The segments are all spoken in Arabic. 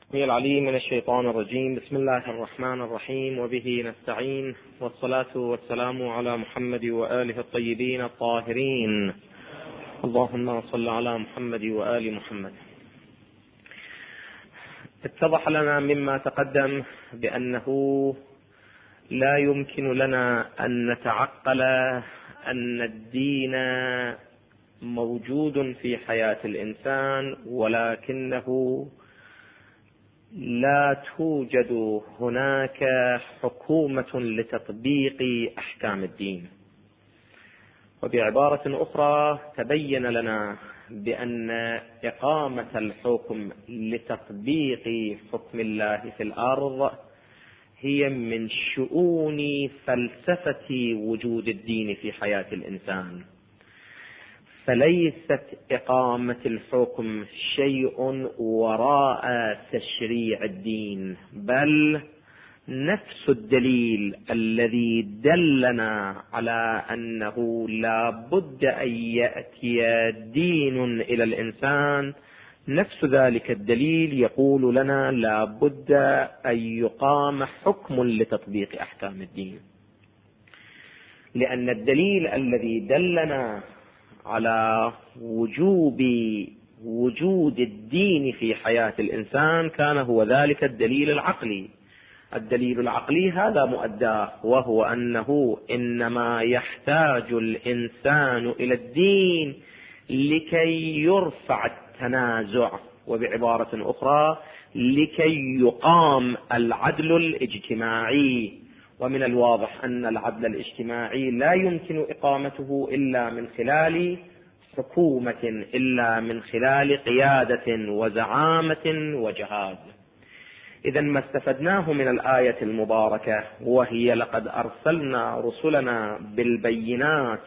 العليم من الشيطان الرجيم. بسم الله الرحمن الرحيم، وبه نستعين، والصلاة والسلام على محمد وآله الطيبين الطاهرين. اللهم صل على محمد وآل محمد. اتضح لنا مما تقدم بأنه لا يمكن لنا أن نتعقل أن الدين موجود في حياة الإنسان، ولكنه لا توجد هناك حكومة لتطبيق أحكام الدين. وبعبارة أخرى تبين لنا بأن إقامة الحكم لتطبيق حكم الله في الأرض هي من شؤون فلسفة وجود الدين في حياة الإنسان، فليست إقامة الحكم شيء وراء تشريع الدين، بل نفس الدليل الذي دلنا على أنه لا بد أن يأتي دين إلى الإنسان، نفس ذلك الدليل يقول لنا لا بد أن يقام حكم لتطبيق أحكام الدين. لأن الدليل الذي دلنا على وجود الدين في حياة الإنسان كان هو ذلك الدليل العقلي. الدليل العقلي هذا مؤداه، وهو أنه إنما يحتاج الإنسان إلى الدين لكي يرفع التنازع، وبعبارة أخرى لكي يقام العدل الاجتماعي. ومن الواضح أن العدل الاجتماعي لا يمكن إقامته إلا من خلال حكومة، إلا من خلال قيادة وزعامة وجهاد. إذا ما استفدناه من الآية المباركة وهي لقد أرسلنا رسلنا بالبينات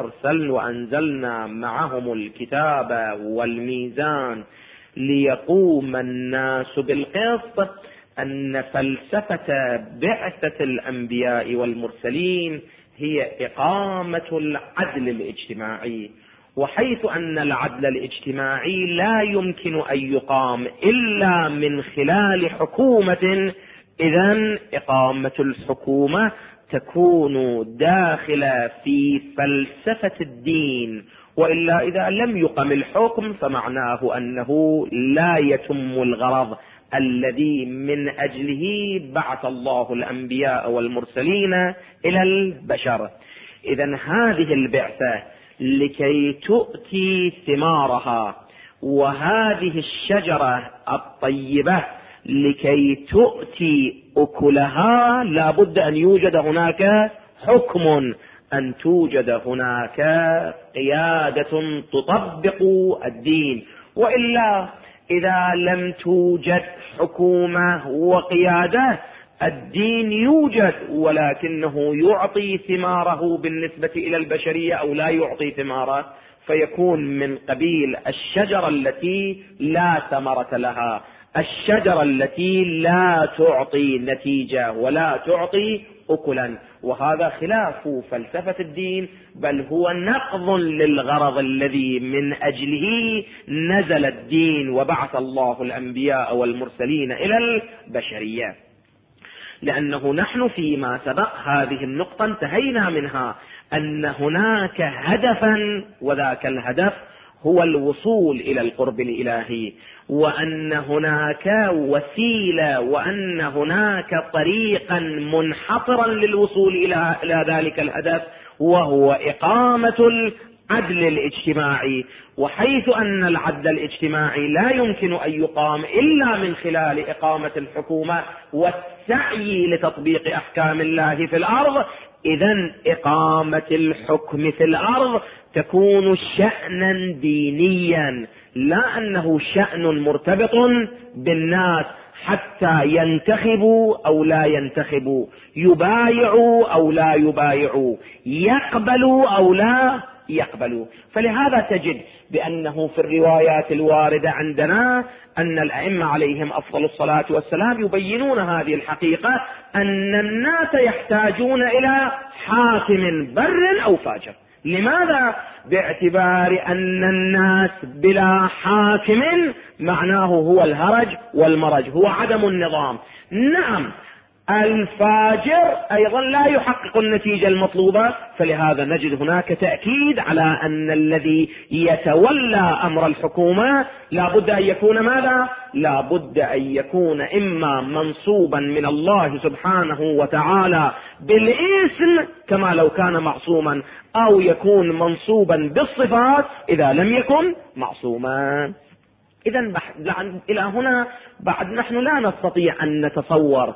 وأنزلنا معهم الكتاب والميزان ليقوم الناس بالقسط، أن فلسفة بعثة الأنبياء والمرسلين هي إقامة العدل الاجتماعي. وحيث أن العدل الاجتماعي لا يمكن أن يقام إلا من خلال حكومة، إذن إقامة الحكومة تكون داخلة في فلسفة الدين، وإلا إذا لم يقم الحكم فمعناه أنه لا يتم الغرض الذي من أجله بعث الله الأنبياء والمرسلين إلى البشر. إذن هذه البعثة لكي تؤتي ثمارها، وهذه الشجرة الطيبة لكي تؤتي أكلها، لا بد أن يوجد هناك حكم، أن توجد هناك قيادة تطبق الدين. وإلا إذا لم توجد حكومة وقيادة الدين يوجد ولكنه يعطي ثماره بالنسبة إلى البشرية أو لا يعطي ثماره، فيكون من قبيل الشجرة التي لا ثمرة لها، الشجرة التي لا تعطي نتيجة ولا تعطي أكلا. وهذا خلاف فلسفة الدين، بل هو نقض للغرض الذي من أجله نزل الدين وبعث الله الأنبياء والمرسلين إلى البشرية. لأنه نحن فيما سبق هذه النقطة انتهينا منها، أن هناك هدفا، وذاك الهدف هو الوصول إلى القرب الإلهي، وأن هناك وسيلة، وأن هناك طريقا منحصرا للوصول إلى ذلك الهدف، وهو إقامة العدل الاجتماعي. وحيث أن العدل الاجتماعي لا يمكن أن يقام إلا من خلال إقامة الحكومة والسعي لتطبيق أحكام الله في الأرض، إذن إقامة الحكم في الأرض تكون شأنا دينيا، لا أنه شأن مرتبط بالناس حتى ينتخبوا أو لا ينتخبوا، يبايعوا أو لا يبايعوا، يقبلوا أو لا يقبلوا. فلهذا تجد بأنه في الروايات الواردة عندنا أن الأئمة عليهم أفضل الصلاة والسلام يبينون هذه الحقيقة، أن الناس يحتاجون إلى حاكم بر أو فاجر. لماذا؟ باعتبار أن الناس بلا حاكم معناه هو الهرج والمرج، هو عدم النظام. نعم، الفاجر أيضا لا يحقق النتيجة المطلوبة، فلهذا نجد هناك تأكيد على أن الذي يتولى أمر الحكومة لا بد أن يكون ماذا؟ لا بد أن يكون إما منصوبا من الله سبحانه وتعالى بالاسم كما لو كان معصوما، أو يكون منصوبا بالصفات إذا لم يكن معصوما. إذا إلى هنا بعد نحن لا نستطيع أن نتصور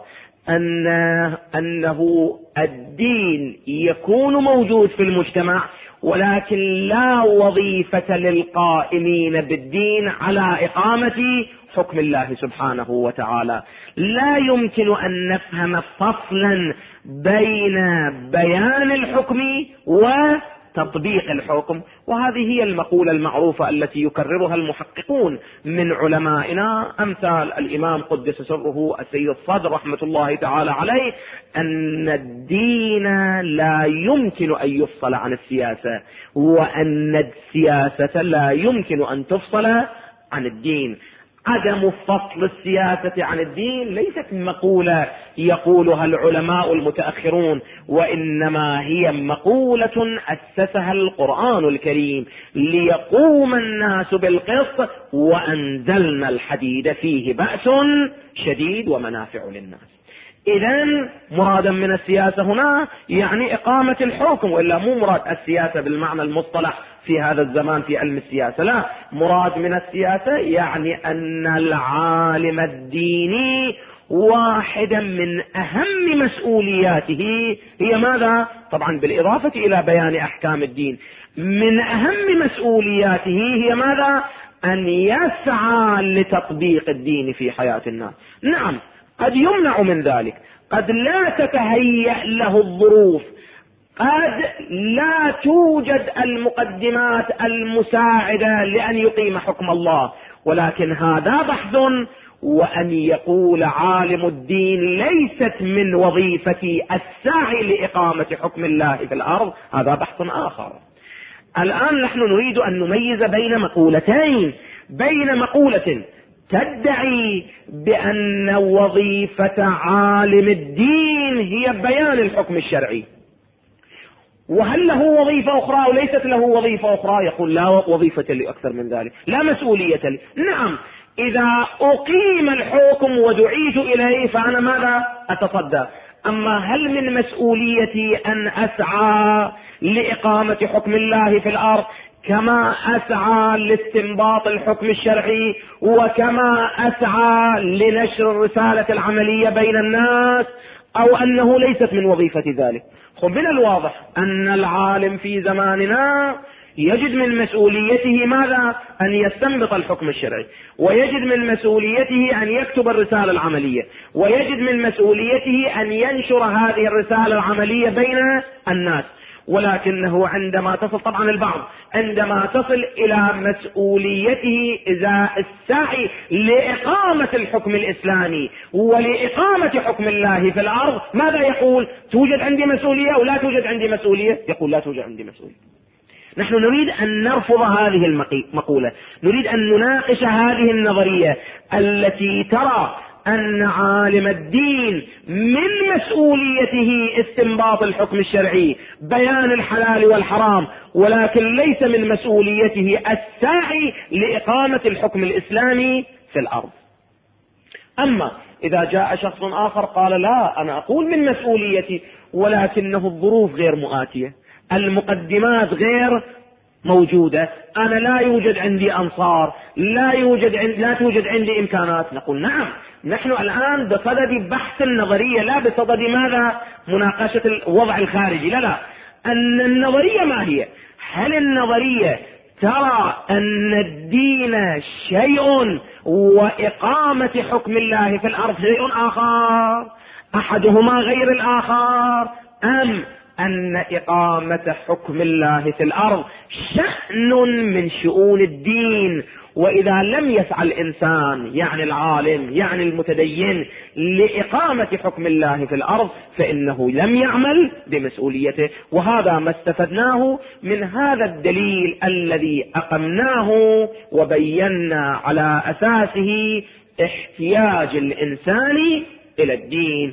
أنه الدين يكون موجود في المجتمع ولكن لا وظيفة للقائمين بالدين على إقامة حكم الله سبحانه وتعالى. لا يمكن أن نفهم فصلا بين بيان الحكم وتطبيق الحكم، وهذه هي المقولة المعروفة التي يكررها المحققون من علمائنا أمثال الإمام قدس سره السيد الصدر رحمة الله تعالى عليه، أن الدين لا يمكن أن يفصل عن السياسة، وأن السياسة لا يمكن أن تفصل عن الدين. عدم فصل السياسة عن الدين ليست مقولة يقولها العلماء المتأخرون، وإنما هي مقولة أسسها القرآن الكريم ليقوم الناس بالقسط، وأنزلنا الحديد فيه بأس شديد ومنافع للناس. إذن مرادا من السياسة هنا يعني إقامة الحكم، وإلا مو مراد السياسة بالمعنى المصطلح في هذا الزمان في علم السياسة، لا، مراد من السياسة يعني أن العالم الديني واحدا من أهم مسؤولياته هي ماذا؟ طبعا بالإضافة إلى بيان أحكام الدين، من أهم مسؤولياته هي ماذا؟ أن يسعى لتطبيق الدين في حياة الناس. نعم، قد يمنع من ذلك، قد لا تتهيأ له الظروف، قد لا توجد المقدمات المساعدة لأن يقيم حكم الله، ولكن هذا بحث. وأن يقول عالم الدين ليست من وظيفتي السعي لإقامة حكم الله في الأرض، هذا بحث آخر. الآن نحن نريد أن نميز بين مقولتين، بين مقولة تدعي بأن وظيفة عالم الدين هي بيان الحكم الشرعي، وهل له وظيفة أخرى وليست له وظيفة أخرى؟ يقول لا وظيفة لي أكثر من ذلك، لا مسؤولية لي. نعم، إذا أقيم الحكم ودعيت إليه فأنا ماذا؟ أتصدى. أما هل من مسؤوليتي أن أسعى لإقامة حكم الله في الأرض كما أسعى لاستنباط الحكم الشرعي، وكما أسعى لنشر الرسالة العملية بين الناس، أو أنه ليست من وظيفة ذلك؟ من الواضح أن العالم في زماننا يجد من مسؤوليته ماذا؟ أن يستنبط الحكم الشرعي، ويجد من مسؤوليته أن يكتب الرسالة العملية، ويجد من مسؤوليته أن ينشر هذه الرسالة العملية بين الناس. ولكنه عندما تصل، طبعا البعض عندما تصل إلى مسؤوليته إذا السعي لإقامة الحكم الإسلامي ولإقامة حكم الله في الأرض، ماذا يقول؟ توجد عندي مسؤولية أو لا توجد عندي مسؤولية؟ يقول لا توجد عندي مسؤولية. نحن نريد أن نرفض هذه المقولة، نريد أن نناقش هذه النظرية التي ترى أن عالم الدين من مسؤوليته استنباط الحكم الشرعي، بيان الحلال والحرام، ولكن ليس من مسؤوليته السعي لإقامة الحكم الإسلامي في الأرض. أما إذا جاء شخص آخر قال لا، أنا أقول من مسؤوليتي، ولكنه الظروف غير مؤاتية، المقدمات غير موجودة، أنا لا يوجد عندي أنصار، لا توجد عندي إمكانات، نقول نعم، نحن الآن بصدد بحث النظرية لا بصدد ماذا؟ مناقشة الوضع الخارجي، لا، أن النظرية ما هي؟ هل النظرية ترى أن الدين شيء وإقامة حكم الله في الأرض شيء آخر، أحدهما غير الآخر، أم أن إقامة حكم الله في الأرض شأن من شؤون الدين وإذا لم يسعى الإنسان يعني العالم يعني المتدين لإقامة حكم الله في الأرض فإنه لم يعمل بمسؤوليته. وهذا ما استفدناه من هذا الدليل الذي أقمناه وبينا على أساسه احتياج الإنسان إلى الدين،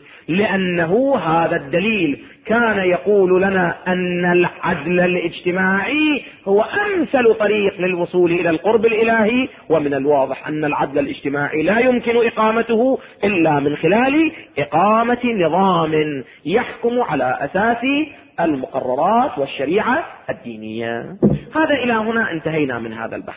لأنه هذا الدليل كان يقول لنا أن العدل الاجتماعي هو أمثل طريق للوصول إلى القرب الإلهي، ومن الواضح أن العدل الاجتماعي لا يمكن إقامته إلا من خلال إقامة نظام يحكم على أساس المقررات والشريعة الدينية. هذا إلى هنا انتهينا من هذا البحث.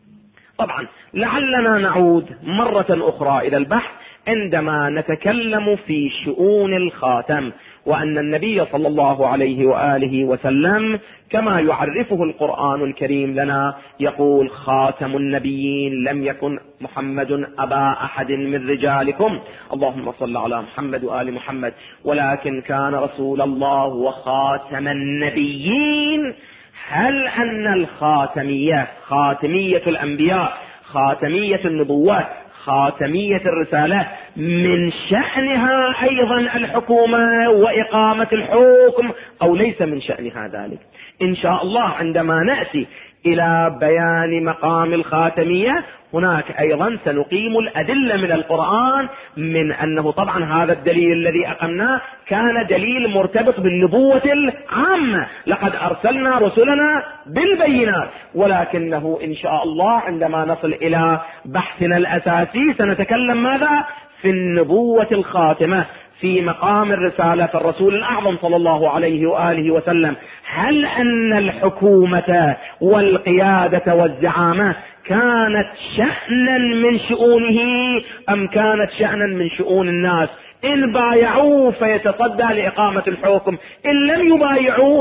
طبعا لعلنا نعود مرة أخرى إلى البحث عندما نتكلم في شؤون الخاتم، وأن النبي صلى الله عليه وآله وسلم كما يعرفه القرآن الكريم لنا يقول: خاتم النبيين لم يكن محمد أبا أحد من رجالكم، اللهم صل على محمد وآل محمد، ولكن كان رسول الله وخاتم النبيين. هل أن الخاتمية، خاتمية الأنبياء، خاتمية النبوات، خاتمية الرسالة، من شأنها أيضا الحكومة وإقامة الحكم أو ليس من شأنها ذلك؟ إن شاء الله عندما نأتي إلى بيان مقام الخاتمية هناك أيضا سنقيم الأدلة من القرآن من أنه طبعا هذا الدليل الذي أقمناه كان دليل مرتبط بالنبوة العامة، لقد أرسلنا رسلنا بالبينات، ولكنه إن شاء الله عندما نصل إلى بحثنا الأساسي سنتكلم ماذا؟ في النبوة الخاتمة، في مقام الرسالة، في الرسول الأعظم صلى الله عليه وآله وسلم. هل أن الحكومة والقيادة والزعامة كانت شأنا من شؤونه أم كانت شأنا من شؤون الناس؟ إن بايعوه فيتصدى لإقامة الحكم، إن لم يبايعوه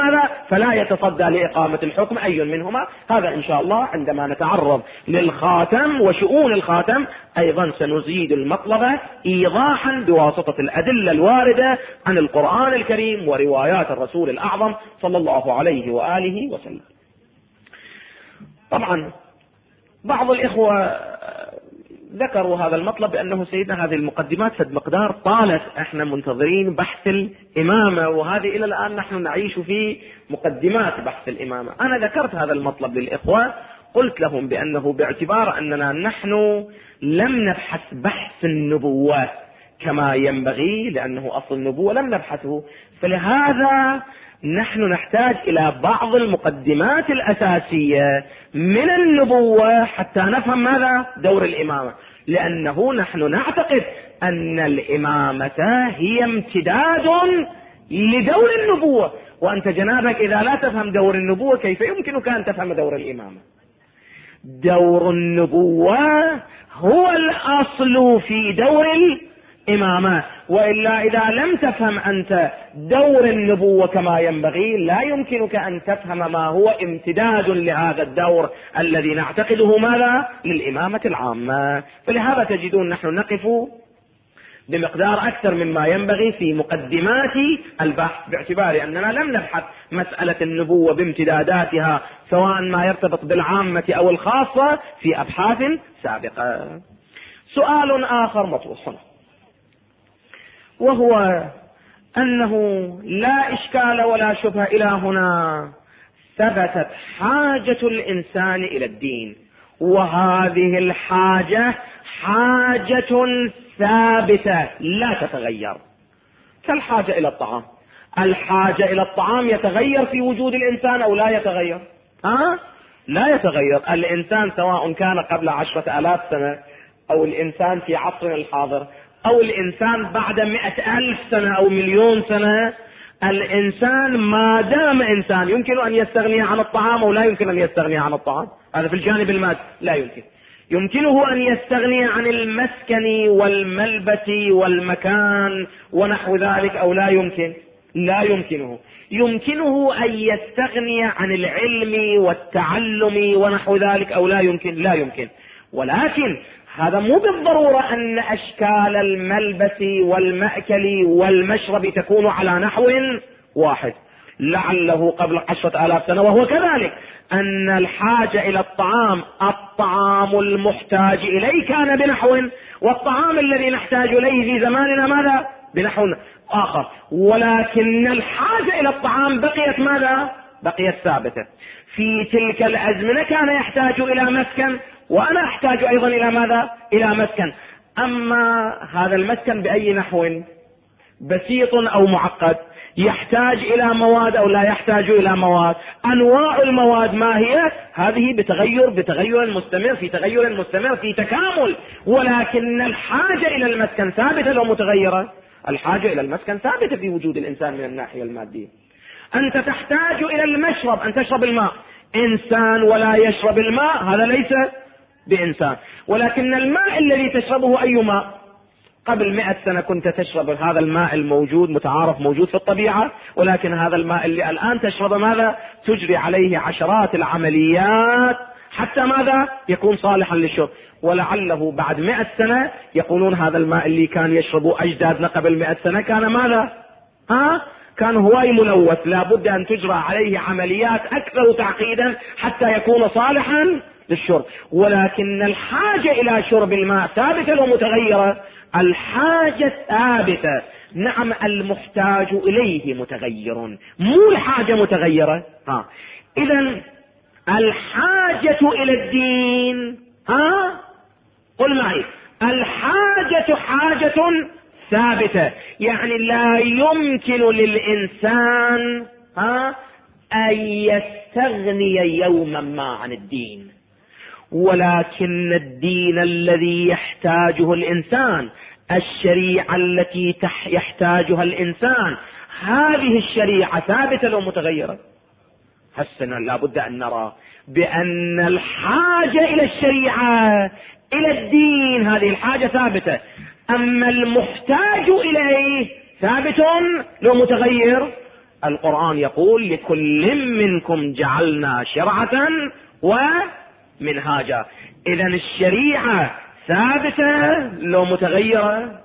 فلا يتصدى لإقامة الحكم. أي منهما؟ هذا إن شاء الله عندما نتعرض للخاتم وشؤون الخاتم أيضا سنزيد المطلب إيضاحا بواسطة الأدلة الواردة عن القرآن الكريم وروايات الرسول الأعظم صلى الله عليه وآله وسلم. طبعا بعض الإخوة ذكروا هذا المطلب بأنه سيدنا هذه المقدمات فد مقدار طالت، احنا منتظرين بحث الإمامة، وهذه إلى الآن نحن نعيش في مقدمات بحث الإمامة. أنا ذكرت هذا المطلب للإخوة، قلت لهم بأنه باعتبار أننا نحن لم نبحث بحث النبوة كما ينبغي، لأنه أصل النبوة لم نبحثه، فلهذا نحن نحتاج إلى بعض المقدمات الأساسية من النبوة حتى نفهم ماذا دور الإمامة، لأنه نحن نعتقد أن الإمامة هي امتداد لدور النبوة، وأنت جنابك إذا لا تفهم دور النبوة كيف يمكنك أن تفهم دور الإمامة؟ دور النبوة هو الأصل في دور الإمامة، وإلا إذا لم تفهم أنت دور النبوة كما ينبغي لا يمكنك أن تفهم ما هو امتداد لهذا الدور الذي نعتقده ماذا؟ للإمامة العامة. فلهذا تجدون نحن نقف بمقدار أكثر مما ينبغي في مقدمات البحث، باعتبار أننا لم نبحث مسألة النبوة بامتداداتها سواء ما يرتبط بالعامة أو الخاصة في أبحاث سابقة. سؤال آخر مطروح هنا، وهو أنه لا إشكال ولا شبهة إلى هنا ثبتت حاجة الإنسان إلى الدين، وهذه الحاجة حاجة ثابتة لا تتغير، كالحاجة إلى الطعام. الحاجة إلى الطعام يتغير في وجود الإنسان أو لا يتغير؟ لا يتغير. الإنسان سواء كان قبل 10,000 سنة أو الإنسان في عصرنا الحاضر أو الإنسان بعد 100,000 سنة أو 1,000,000 سنة، الإنسان ما دام إنسان يمكن أن يستغني عن الطعام أو لا يمكن أن يستغني عن الطعام. هذا في الجانب المادي لا يمكن. يمكنه أن يستغني عن المسكن والملبس والمكان ونحو ذلك أو لا يمكن؟ لا يمكنه. يمكنه أن يستغني عن العلم والتعلم ونحو ذلك أو لا يمكن؟ لا يمكن. ولكن هذا مو بالضرورة أن أشكال الملبس والمأكل والمشرب تكون على نحو واحد. لعله قبل 10,000 سنة وهو كذلك، أن الحاجة إلى الطعام المحتاج إليه كان بنحو، والطعام الذي نحتاج إليه في زماننا ماذا؟ بنحو آخر، ولكن الحاجة إلى الطعام بقيت ماذا؟ بقيت ثابتة. في تلك الأزمنة كان يحتاج إلى مسكن، وأنا أحتاج أيضا إلى ماذا؟ إلى مسكن. أما هذا المسكن بأي نحو؟ بسيط أو معقد؟ يحتاج إلى مواد أو لا يحتاج إلى مواد؟ أنواع المواد ما هي؟ هذه بتغير مستمر، في تغير مستمر، في تكامل، ولكن الحاجة إلى المسكن ثابتة لو متغيرة؟ الحاجة إلى المسكن ثابتة في وجود الإنسان من الناحية المادية. أنت تحتاج إلى المشرب، أن تشرب الماء، إنسان ولا يشرب الماء هذا ليس بإنسان. ولكن الماء الذي تشربه أي ماء؟ قبل 100 سنة كنت تشرب هذا الماء الموجود متعارف موجود في الطبيعة، ولكن هذا الماء اللي الآن تشرب ماذا؟ تجري عليه عشرات العمليات حتى ماذا؟ يكون صالحا للشرب. ولعله بعد 100 سنة يقولون هذا الماء اللي كان يشربه أجدادنا قبل 100 سنة كان ماذا؟ كان هواي ملوث، لابد أن تجرى عليه عمليات أكثر تعقيدا حتى يكون صالحا للشرب. ولكن الحاجة إلى شرب الماء ثابتة ومتغيرة؟ الحاجة ثابتة، نعم، المحتاج إليه متغير، مو الحاجة متغيرة. إذن الحاجة إلى الدين، قل معي، الحاجة حاجة ثابتة، يعني لا يمكن للإنسان أن يستغني يوما ما عن الدين. ولكن الدين الذي يحتاجه الإنسان، الشريعة التي يحتاجها الإنسان، هذه الشريعة ثابتة ومتغيرة؟ حسنا لابد أن نرى بأن الحاجة إلى الشريعة إلى الدين هذه الحاجة ثابتة، أما المحتاج إليه ثابت لو متغير. القرآن يقول لكل منكم جعلنا شرعة ومنهاجا. إذن الشريعة ثابتة لو متغيرة،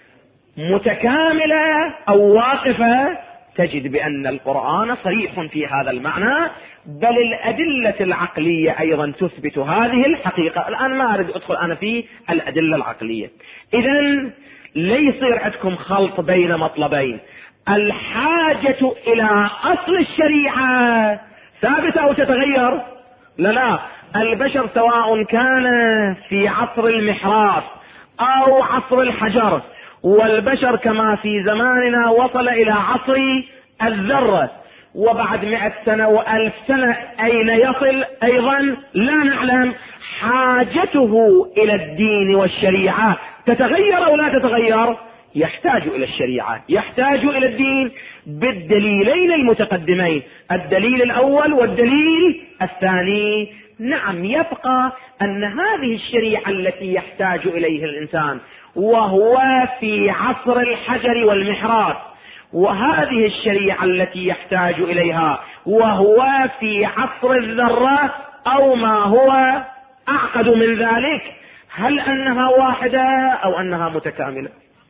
متكاملة أو واقفة؟ تجد بأن القرآن صريح في هذا المعنى، بل الأدلة العقلية أيضا تثبت هذه الحقيقة. الآن ما أريد أدخل أنا في الأدلة العقلية. إذن ليس عندكم خلط بين مطلبين، الحاجة إلى أصل الشريعة ثابتة أو تتغير؟ لا، البشر سواء كان في عصر المحراث أو عصر الحجر، والبشر كما في زماننا وصل إلى عصر الذرة، وبعد 100 سنة و1000 سنة أين يصل أيضا لا نعلم. حاجته إلى الدين والشريعة تتغير أو لا تتغير؟ يحتاج إلى الشريعة، يحتاج إلى الدين بالدليلين المتقدمين، الدليل الأول والدليل الثاني. نعم، يبقى أن هذه الشريعة التي يحتاج إليها الإنسان وهو في عصر الحجر والمحراث، وهذه الشريعة التي يحتاج إليها وهو في عصر الذرة أو ما هو أعقد من ذلك، هل أنها واحدة أو أنها متكاملة؟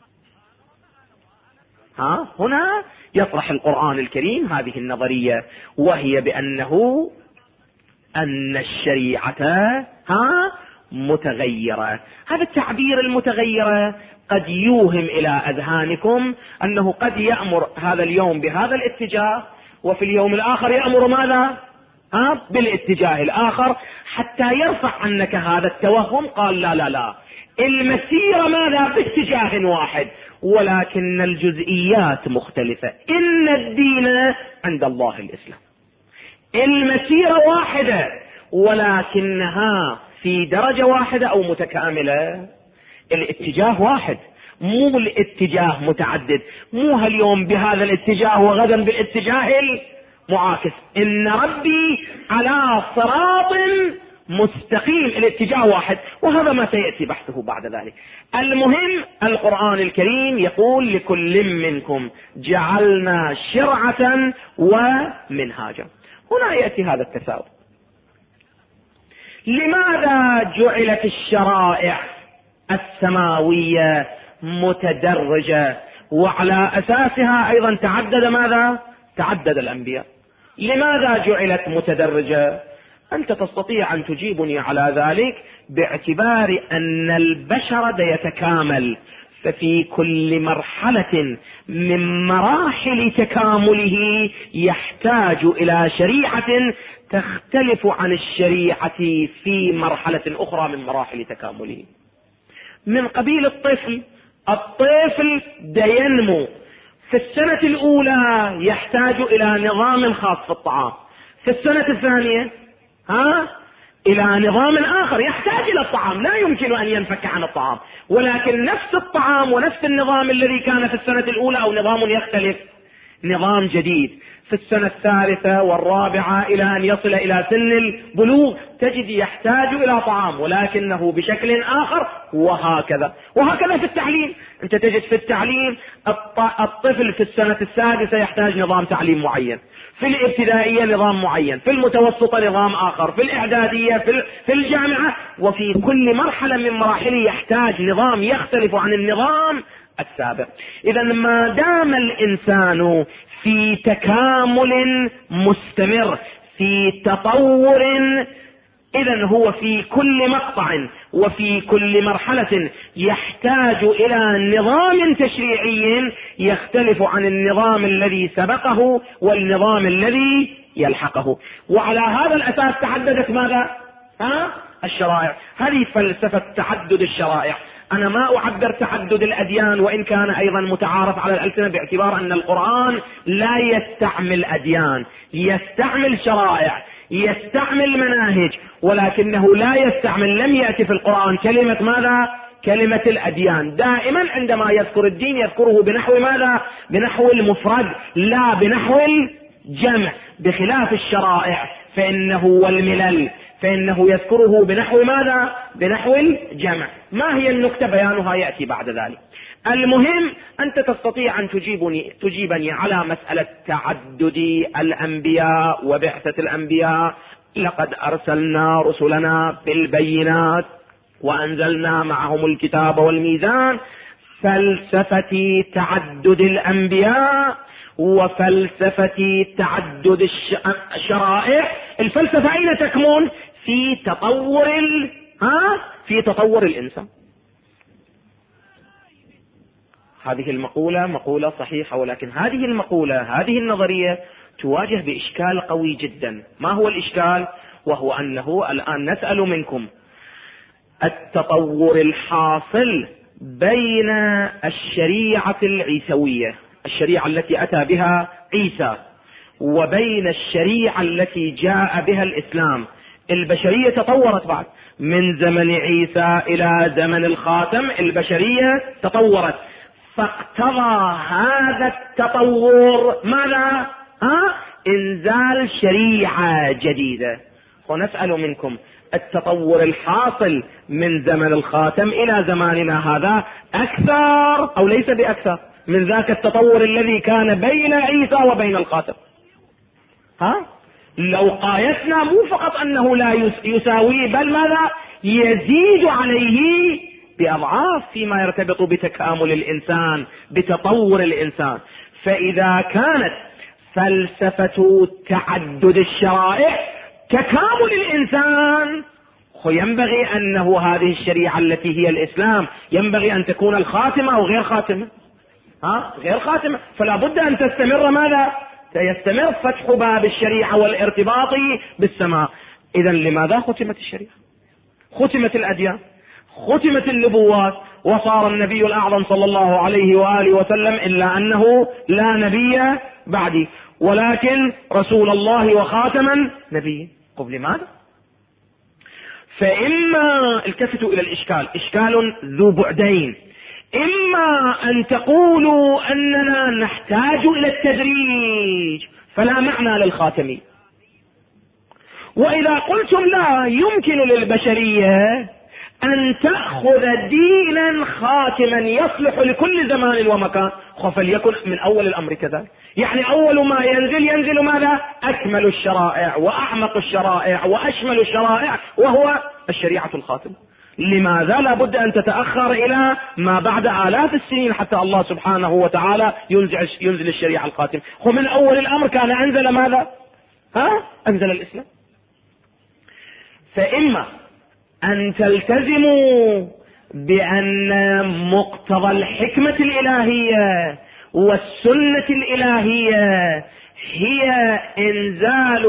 هنا يطرح القرآن الكريم هذه النظرية، وهي بأنه أن الشريعة متغيرة. هذا التعبير المتغيرة قد يوهم إلى أذهانكم أنه قد يأمر هذا اليوم بهذا الاتجاه، وفي اليوم الآخر يأمر ماذا؟ بالاتجاه الآخر، حتى يرفع عنك هذا التوهم. قال لا، المسيرة ماذا؟ باتجاه واحد، ولكن الجزئيات مختلفة. إن الدين عند الله الإسلام، المسيرة واحدة ولكنها في درجة واحدة أو متكاملة. الاتجاه واحد، مو الاتجاه متعدد، مو اليوم بهذا الاتجاه وغدا بالاتجاه المعاكس. إن ربي على صراط مستقيم، الاتجاه واحد، وهذا ما سيأتي بحثه بعد ذلك. المهم القرآن الكريم يقول لكل منكم جعلنا شرعة ومنهاجا. هنا يأتي هذا التساؤل، لماذا جعلت الشرائع السماوية متدرجة وعلى أساسها أيضا تعدد ماذا؟ تعدد الأنبياء. لماذا جعلت متدرجة؟ أنت تستطيع أن تجيبني على ذلك باعتبار أن البشر يتكامل، ففي كل مرحلة من مراحل تكامله يحتاج إلى شريعة تختلف عن الشريعة في مرحلة أخرى من مراحل تكامله. من قبيل الطفل ينمو في السنة الأولى يحتاج إلى نظام خاص في الطعام، في السنة الثانية إلى نظام آخر يحتاج إلى الطعام، لا يمكن أن ينفك عن الطعام، ولكن نفس الطعام ونفس النظام الذي كان في السنة الأولى أو نظام يختلف، نظام جديد في السنة الثالثة والرابعة إلى أن يصل إلى سن البلوغ تجد يحتاج إلى طعام ولكنه بشكل آخر، وهكذا في التعليم. أنت تجد في التعليم الطفل في السنة السادسة يحتاج نظام تعليم معين، في الابتدائية نظام معين، في المتوسطة نظام آخر، في الإعدادية، في الجامعة، وفي كل مرحلة من مراحله يحتاج نظام يختلف عن النظام السابق. إذا ما دام الإنسان في تكامل مستمر، في تطور، إذن هو في كل مقطع وفي كل مرحلة يحتاج إلى نظام تشريعي يختلف عن النظام الذي سبقه والنظام الذي يلحقه. وعلى هذا الأساس تحددت ماذا؟ الشرائع. هذه فلسفة تعدد الشرائع. أنا ما أعبر تعدد الأديان، وإن كان أيضا متعارف على الألسنة باعتبار أن القرآن لا يستعمل أديان، يستعمل شرائع، يستعمل مناهج، ولكنه لا يستعمل، لم يأتي في القرآن كلمة ماذا؟ كلمة الأديان. دائما عندما يذكر الدين يذكره بنحو ماذا؟ بنحو المفرد لا بنحو الجمع، بخلاف الشرائع فإنه والملل فإنه يذكره بنحو ماذا؟ بنحو الجمع. ما هي النكتة؟ بيانها يأتي بعد ذلك. المهم أنت تستطيع أن تجيبني على مسألة تعدد الأنبياء وبعثة الأنبياء. لقد أرسلنا رسلنا بالبينات وأنزلنا معهم الكتاب والميزان. فلسفة تعدد الأنبياء وفلسفة تعدد الشرائع، الفلسفة أين تكمن؟ في تطور الإنسان. هذه المقولة مقولة صحيحة، ولكن هذه المقولة، هذه النظرية تواجه بإشكال قوي جدا. ما هو الإشكال؟ وهو أنه الآن نسأل منكم التطور الحاصل بين الشريعة العيسوية، الشريعة التي أتى بها عيسى، وبين الشريعة التي جاء بها الإسلام. البشرية تطورت بعد من زمن عيسى إلى زمن الخاتم، البشرية تطورت، فاقتضى هذا التطور ماذا؟ إنزال شريعة جديدة. ونسأل منكم التطور الحاصل من زمن الخاتم إلى زماننا هذا أكثر أو ليس بأكثر من ذاك التطور الذي كان بين عيسى وبين الخاتم؟ لو قايسنا مو فقط أنه لا يساوي، بل ماذا؟ يزيد عليه بأضعاف فيما يرتبط بتكامل الإنسان، بتطور الإنسان. فإذا كانت فلسفة تعدد الشرائع تكامل الإنسان، ينبغي أنه هذه الشريعة التي هي الإسلام ينبغي أن تكون الخاتمة أو غير خاتمة. غير خاتمة، فلا بد أن تستمر ماذا؟ سيستمر فتح باب الشريعة والارتباط بالسماء. إذن لماذا ختمت الشريعة؟ ختمت الأديان، ختمت النبوات، وصار النبي الأعظم صلى الله عليه وآله وسلم إلا أنه لا نبي بعدي، ولكن رسول الله وخاتما نبي. قبل ماذا؟ فإما التفتوا إلى الإشكال، إشكال ذو بعدين. إما أن تقولوا أننا نحتاج إلى التدريج فلا معنى للخاتمي، وإذا قلتم لا يمكن للبشرية أن تأخذ دينا خاتما يصلح لكل زمان ومكان، فليكن من أول الأمر كذلك. يعني أول ما ينزل ماذا؟ أكمل الشرائع وأعمق الشرائع وأشمل الشرائع، وهو الشريعة الخاتمة. لماذا؟ لا بد أن تتأخر إلى ما بعد آلاف السنين حتى الله سبحانه وتعالى ينزل الشريعة القاتمة. ومن أول الأمر كان أنزل ماذا؟ أنزل الإسلام. فإما أن تلتزموا بأن مقتضى الحكمة الإلهية والسنة الإلهية هي إنزال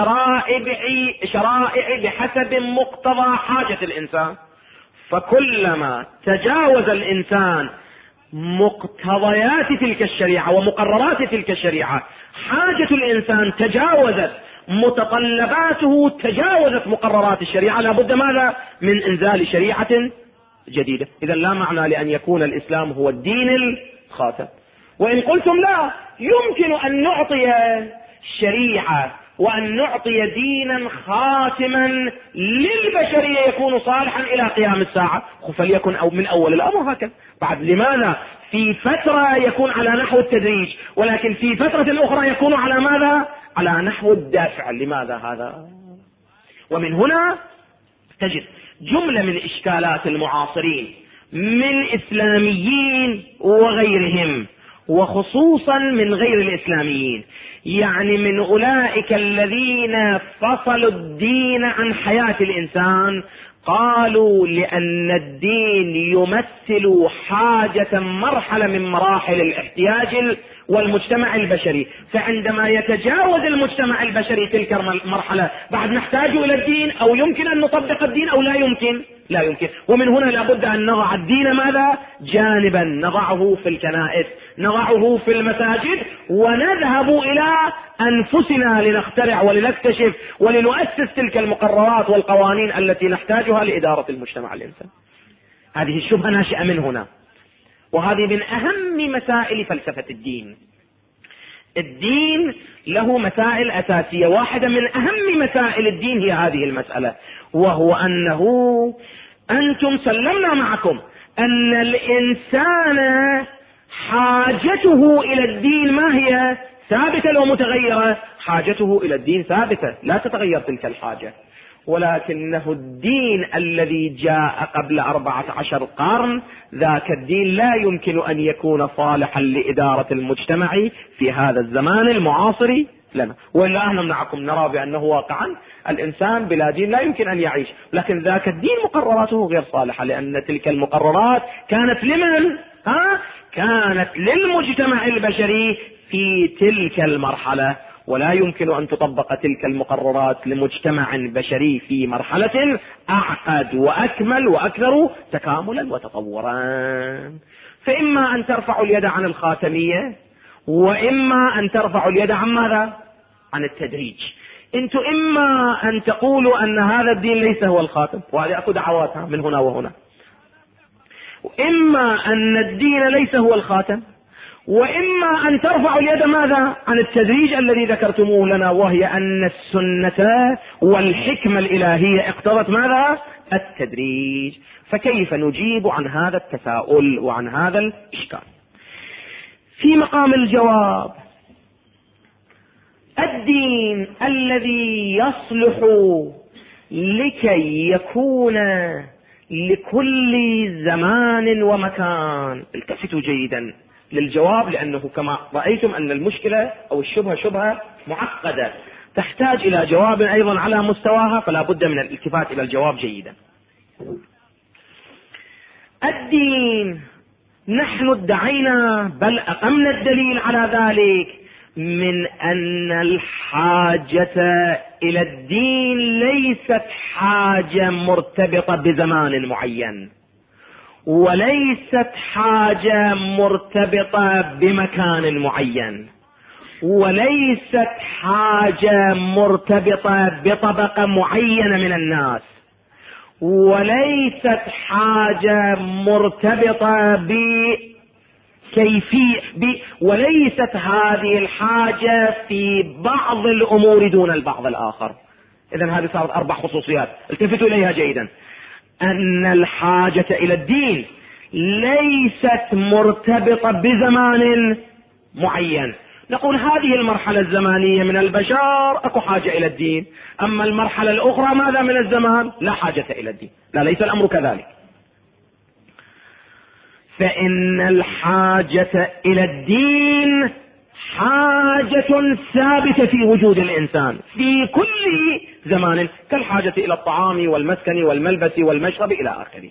الشرائع بحسب مقتضى حاجة الإنسان، فكلما تجاوز الإنسان مقتضيات تلك الشريعة ومقررات تلك الشريعة، حاجة الإنسان تجاوزت متطلباته، تجاوزت مقررات الشريعة، لا بد ماذا؟ من إنزال شريعة جديدة. إذا لا معنى لأن يكون الإسلام هو الدين الخاتم. وإن قلتم لا، يمكن أن نعطي شريعة وأن نعطي دينا خاتما للبشرية يكون صالحا إلى قيام الساعة، فليكن أو من أول الأمر هكذا. بعد لماذا في فترة يكون على نحو التدريج ولكن في فترة أخرى يكون على ماذا؟ على نحو الدافع؟ لماذا هذا؟ ومن هنا تجد جملة من إشكالات المعاصرين من إسلاميين وغيرهم، وخصوصا من غير الإسلاميين، يعني من أولئك الذين فصلوا الدين عن حياة الإنسان. قالوا لأن الدين يمثل حاجة مرحلة من مراحل الاحتياج والمجتمع البشري، فعندما يتجاوز المجتمع البشري تلك المرحلة بعد نحتاج إلى الدين، أو يمكن أن نطبق الدين أو لا يمكن. ومن هنا لابد أن نضع الدين ماذا؟ جانبا، نضعه في الكنائس، نضعه في المساجد، ونذهب إلى أنفسنا لنخترع ولنكتشف ولنؤسس تلك المقررات والقوانين التي نحتاجها لإدارة المجتمع الإنساني. هذه الشبهة ناشئة من هنا، وهذه من أهم مسائل فلسفة الدين. الدين له مسائل أساسية، واحدة من أهم مسائل الدين هي هذه المسألة، وهو أنه أنتم سلمنا معكم أن الإنسان حاجته إلى الدين ما هي؟ ثابتة لو متغيرة؟ حاجته إلى الدين ثابتة لا تتغير تلك الحاجة، ولكنه الدين الذي جاء قبل 14 قرن ذاك الدين لا يمكن أن يكون صالحا لإدارة المجتمع في هذا الزمان المعاصر لنا. وإلا احنا معكم نرى بأنه واقعا الإنسان بلا دين لا يمكن أن يعيش، لكن ذاك الدين مقرراته غير صالحة، لأن تلك المقررات كانت لمن؟ كانت للمجتمع البشري في تلك المرحلة، ولا يمكن أن تطبق تلك المقررات لمجتمع بشري في مرحلة أعقد وأكمل وأكثر تكاملا وتطورا. فإما أن ترفعوا اليد عن الخاتمية، وإما أن ترفعوا اليد عن ماذا؟ عن التدريج. انتم إما أن تقولوا أن هذا الدين ليس هو الخاتم، وهذه أكو دعواتها من هنا وهنا، وإما أن الدين ليس هو الخاتم، وإما أن ترفعوا اليد ماذا؟ عن التدريج الذي ذكرتموه لنا، وهي أن السنة والحكمة الإلهية اقتضت ماذا؟ التدريج. فكيف نجيب عن هذا التساؤل وعن هذا الإشكال؟ في مقام الجواب، الدين الذي يصلح لكي يكون لكل زمان ومكان، التفتوا جيدا للجواب، لأنه كما رأيتم أن المشكلة أو الشبهة شبهة معقدة تحتاج إلى جواب أيضا على مستواها، فلا بد من الالتفات إلى الجواب جيدا. الدين نحن ادعينا بل أقمنا الدليل على ذلك من أن الحاجة إلى الدين ليست حاجة مرتبطة بزمان معين، وليست حاجة مرتبطة بمكان معين، وليست حاجة مرتبطة بطبقة معينة من الناس، وليست حاجة مرتبطة وليست هذه الحاجة في بعض الأمور دون البعض الآخر. إذن هذه صارت 4 خصوصيات، التفتوا إليها جيدا. أن الحاجة إلى الدين ليست مرتبطة بزمان معين، نقول هذه المرحلة الزمانية من البشر اكو حاجة الى الدين، اما المرحلة الاخرى ماذا من الزمان لا حاجة الى الدين. لا، ليس الامر كذلك. فان الحاجة الى الدين حاجة ثابتة في وجود الانسان في كل زمان، كالحاجة الى الطعام والمسكن والملبس والمشرب الى اخره.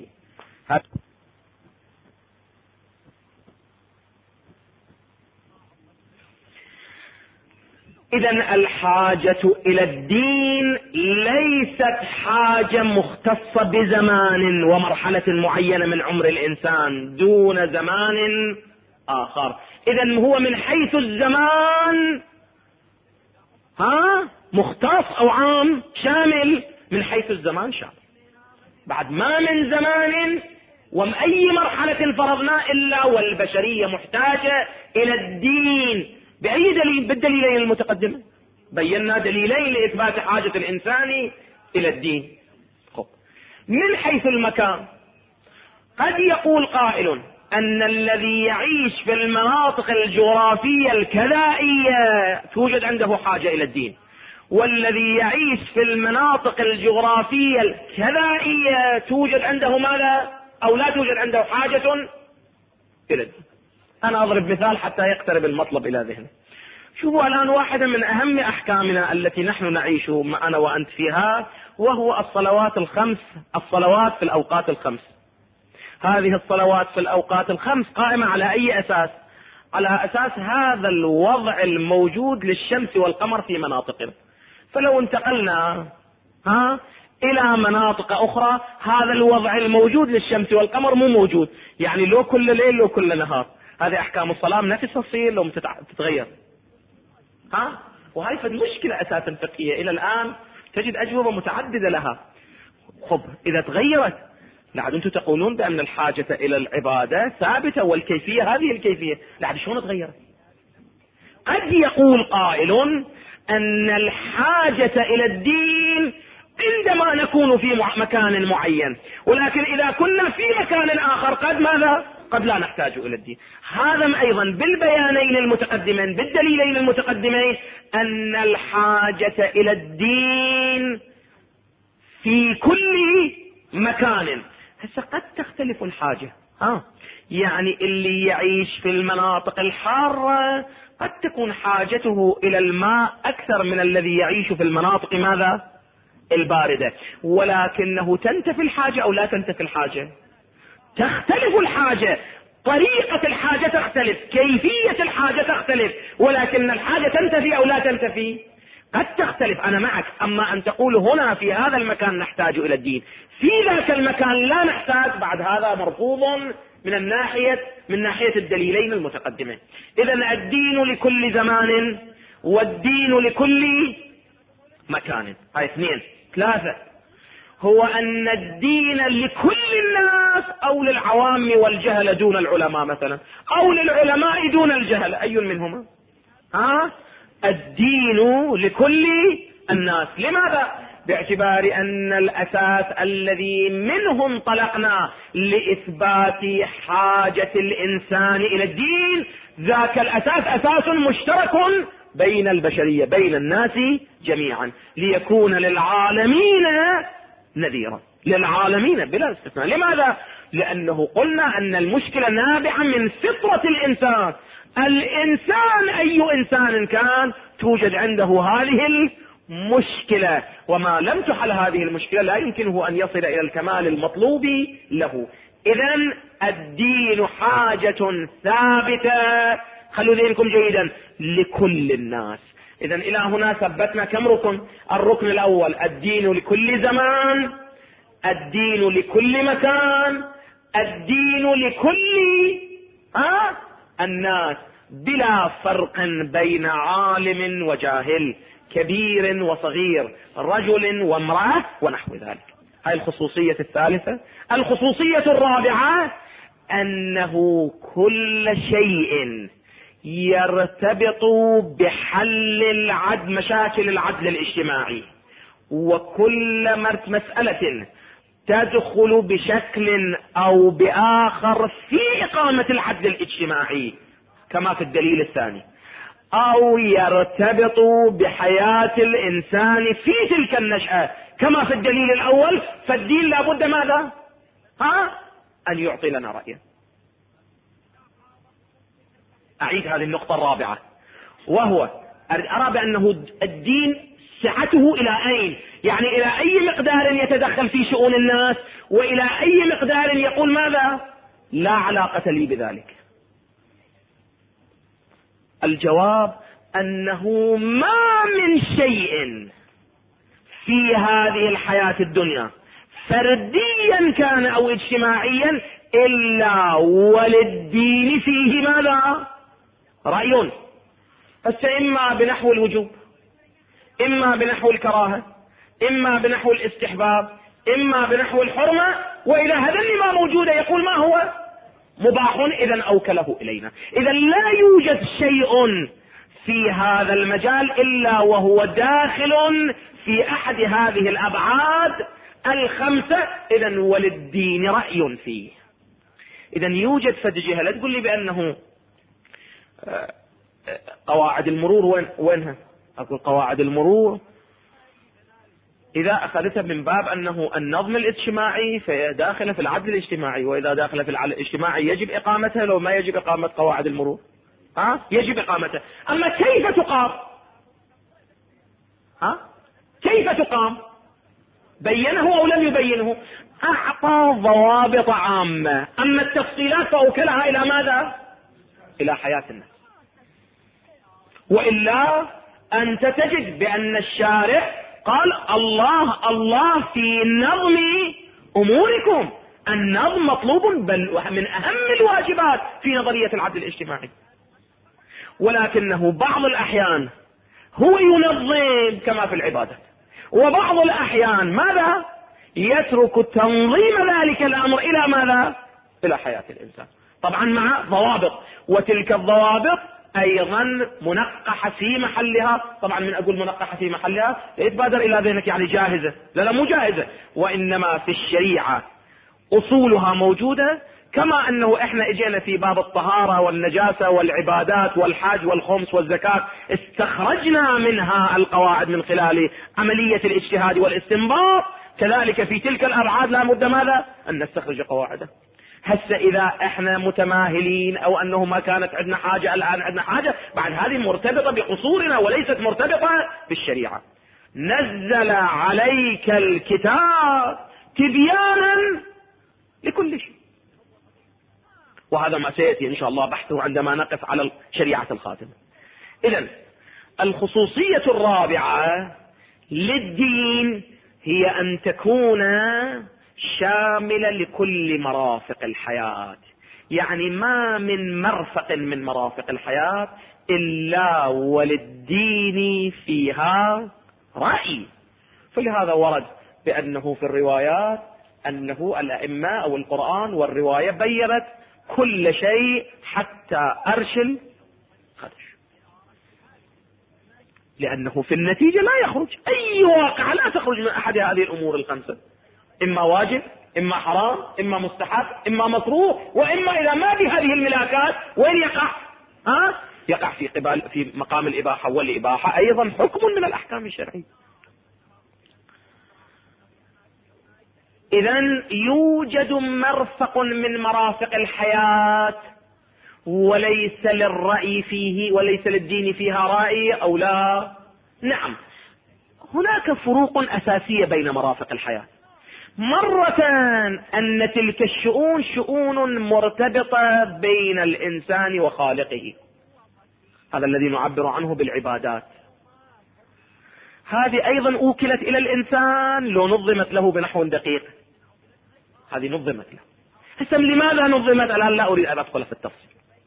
إذن الحاجة إلى الدين ليست حاجة مختصة بزمان ومرحلة معينة من عمر الإنسان دون زمان آخر. إذن هو من حيث الزمان مختص أو عام شامل، من حيث الزمان شامل. بعد ما من زمان وأي مرحلة فرضنا إلا والبشرية محتاجة إلى الدين. بأي دليل؟ بالدليلين المتقدمة بينا دليلين لإثبات حاجة الإنسان إلى الدين. من حيث المكان قد يقول قائل أن الذي يعيش في المناطق الجغرافية الكذائية توجد عنده حاجة إلى الدين، والذي يعيش في المناطق الجغرافية الكذائية توجد عنده ماذا؟ أو لا توجد عنده حاجة إلى الدين. أنا أضرب مثال حتى يقترب المطلب إلى ذهنه. شوفوا الآن واحدة من أهم أحكامنا التي نحن نعيش أنا وأنت فيها، وهو الصلوات الخمس، الصلوات في الأوقات الخمس. هذه الصلوات في الأوقات الخمس قائمة على أي أساس؟ على أساس هذا الوضع الموجود للشمس والقمر في مناطقنا. فلو انتقلنا إلى مناطق أخرى هذا الوضع الموجود للشمس والقمر مو موجود، يعني لو كل ليل لو كل نهار. هذه أحكام الصلاة نفسها تصير لو تتغير. وهي مشكلة أساسا فقهية إلى الآن تجد أجوبة متعددة لها. إذا تغيرت لعد أنتم تقولون بأن الحاجة إلى العبادة ثابتة والكيفية هذه الكيفية، لعد شلون تغيرت؟ قد يقول قائل أن الحاجة إلى الدين عندما نكون في مكان معين، ولكن إذا كنا في مكان آخر قد ماذا؟ قد لا نحتاج إلى الدين. هذا أيضا بالبيانين المتقدمين بالدليلين المتقدمين أن الحاجة إلى الدين في كل مكان. هسه قد تختلف الحاجة، يعني اللي يعيش في المناطق الحارة قد تكون حاجته إلى الماء أكثر من الذي يعيش في المناطق ماذا؟ الباردة، ولكنه تنتفي الحاجة أو لا تنتفي الحاجة؟ تختلف الحاجة، طريقة الحاجة تختلف، كيفية الحاجة تختلف، ولكن الحاجة تنتفي أو لا تنتفي؟ قد تختلف، أنا معك. أما أن تقول هنا في هذا المكان نحتاج إلى الدين، في ذاك المكان لا نحتاج، بعد هذا مرفوض من ناحية الدليلين المتقدمين. إذن الدين لكل زمان والدين لكل مكان. هاي 2. 3 هو أن الدين لكل الناس أو للعوام والجهل دون العلماء مثلا، أو للعلماء دون الجهل، أي منهما؟ الدين لكل الناس. لماذا؟ باعتبار أن الأساس الذي منه انطلقنا لإثبات حاجة الإنسان إلى الدين، ذاك الأساس أساس مشترك بين البشرية، بين الناس جميعا، ليكون للعالمين نذيرا، للعالمين بلا استثناء. لماذا؟ لأنه قلنا أن المشكلة نابعة من فطرة الإنسان. الإنسان أي إنسان كان توجد عنده هذه المشكلة، وما لم تحل هذه المشكلة لا يمكنه أن يصل إلى الكمال المطلوب له. إذن الدين حاجة ثابتة، خلوا ذهنكم جيدا، لكل الناس. إذن إلى هنا ثبتنا كم ركن؟ الركن الأول الدين لكل زمان، الدين لكل مكان، الدين لكل الناس بلا فرق بين عالم وجاهل، كبير وصغير، رجل وامرأة ونحو ذلك. هاي الخصوصية الثالثة. الخصوصية الرابعة أنه كل شيء يرتبط بحل مشاكل العدل الاجتماعي، وكل مسألة تدخل بشكل أو بآخر في إقامة العدل الاجتماعي كما في الدليل الثاني، أو يرتبط بحياة الإنسان في تلك النشأة كما في الدليل الأول، فالدين لابد ماذا؟ أن يعطي لنا رأيا. أعيد هذه النقطة الرابعة، وهو أرى بأنه الدين سعته إلى أين، يعني إلى أي مقدار يتدخل في شؤون الناس، وإلى أي مقدار يقول ماذا؟ لا علاقة لي بذلك. الجواب أنه ما من شيء في هذه الحياة الدنيا فرديا كان أو اجتماعيا إلا وللدين فيه ماذا؟ رأي. إما بنحو الوجوب، إما بنحو الكراهة، إما بنحو الاستحباب، إما بنحو الحرمة، وإذا هذا ما موجودة يقول ما هو مباح، إذن أوكله إلينا. إذن لا يوجد شيء في هذا المجال إلا وهو داخل في أحد هذه الأبعاد الخمسة، إذن وللدين رأي فيه. إذن يوجد فجهة. لا تقول لي بأنه قواعد المرور وينها؟ أقول قواعد المرور إذا أخذتها من باب أنه النظم الاجتماعي فداخل في العدل الاجتماعي، وإذا داخل في العدل الاجتماعي يجب إقامتها، لو ما يجب إقامة قواعد المرور يجب إقامتها. أما كيف تقام؟ كيف تقام؟ بينه أو لم يبينه؟ أعطى ضوابط عامة، أما التفصيلات فأوكلها إلى ماذا؟ إلى حياة الناس. وإلا أنت تجد بأن الشارع قال الله في نظم أموركم. النظم مطلوب، بل من أهم الواجبات في نظرية العدل الاجتماعي، ولكنه بعض الأحيان هو ينظم كما في العبادة، وبعض الأحيان ماذا؟ يترك تنظيم ذلك الأمر إلى ماذا؟ إلى حياة الإنسان، طبعا مع ضوابط، وتلك الضوابط أيضا منقحة في محلها. طبعا من أقول منقحة في محلها يتبادر إلى ذهنك يعني جاهزة، لا مو جاهزة، وإنما في الشريعة أصولها موجودة، كما أنه إحنا إجينا في باب الطهارة والنجاسة والعبادات والحج والخمس والزكاة استخرجنا منها القواعد من خلال عملية الاجتهاد والاستنباط، كذلك في تلك الأبعاد لا بد ماذا؟ أن نستخرج قواعده. هسه إذا إحنا متماهلين أو أنه ما كانت عندنا حاجة الآن عندنا حاجة، بعد هذه مرتبطة بقصورنا وليست مرتبطة بالشريعة. نزل عليك الكتاب تبيانا لكل شيء، وهذا ما سيأتي إن شاء الله بحثه عندما نقف على شريعة الخاتمة. إذن الخصوصية الرابعة للدين هي أن تكون شاملة لكل مرافق الحياة، يعني ما من مرفق من مرافق الحياة إلا وللدين فيها رأي. فلهذا ورد بأنه في الروايات أنه الأئمة أو القرآن والرواية بيّنت كل شيء حتى أرشل خدش، لأنه في النتيجة لا يخرج أي واقع، لا تخرج من أحد هذه الأمور الخمسة، إما واجب، إما حرام، إما مستحب، إما مكروه، وإما إذا ما بهذه الملاكات وين يقع؟ يقع في مقام الإباحة، والإباحة أيضا حكم من الأحكام الشرعية. إذن يوجد مرفق من مرافق الحياة وليس للرأي فيه، وليس للدين فيها رأي أو لا؟ نعم، هناك فروق أساسية بين مرافق الحياة. مرة أن تلك الشؤون شؤون مرتبطة بين الإنسان وخالقه، هذا الذي نعبر عنه بالعبادات، هذه أيضا أوكلت إلى الإنسان لو نظمت له بنحو دقيق، هذه نظمت له. هسه لماذا نظمت؟ الآن لا أريد أن أدخل في التفصيل.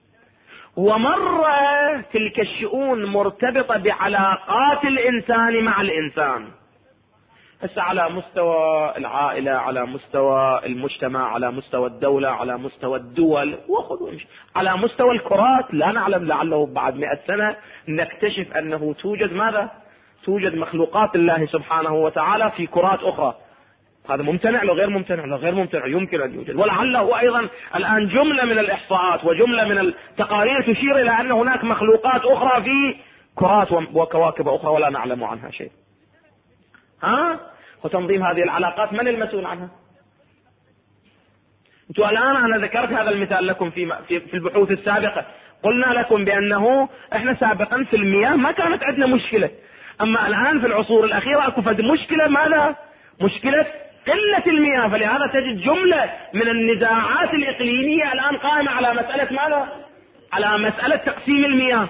ومرة تلك الشؤون مرتبطة بعلاقات الإنسان مع الإنسان، هسه على مستوى العائلة، على مستوى المجتمع، على مستوى الدولة، على مستوى الدول، على مستوى الكرات لا نعلم، لعله بعد 100 سنة نكتشف أنه توجد ماذا؟ توجد مخلوقات الله سبحانه وتعالى في كرات أخرى، هذا ممتنع لو غير ممتنع؟ لو غير ممتنع يمكن أن يوجد، ولعله أيضا الآن جملة من الإحصاءات وجملة من التقارير تشير إلى أن هناك مخلوقات أخرى في كرات وكواكب أخرى ولا نعلم عنها شيء. وتنظيم هذه العلاقات من المسؤول عنها؟ انتوا الآن أنا ذكرت هذا المثال لكم في البحوث السابقة، قلنا لكم بأنه احنا سابقا في المياه ما كانت عندنا مشكلة، أما الآن في العصور الأخيرة أكو فد مشكلة. ماذا؟ مشكلة قلة المياه. فلهذا تجد جملة من النزاعات الإقليمية الآن قائمة على مسألة ماذا؟ على مسألة تقسيم المياه.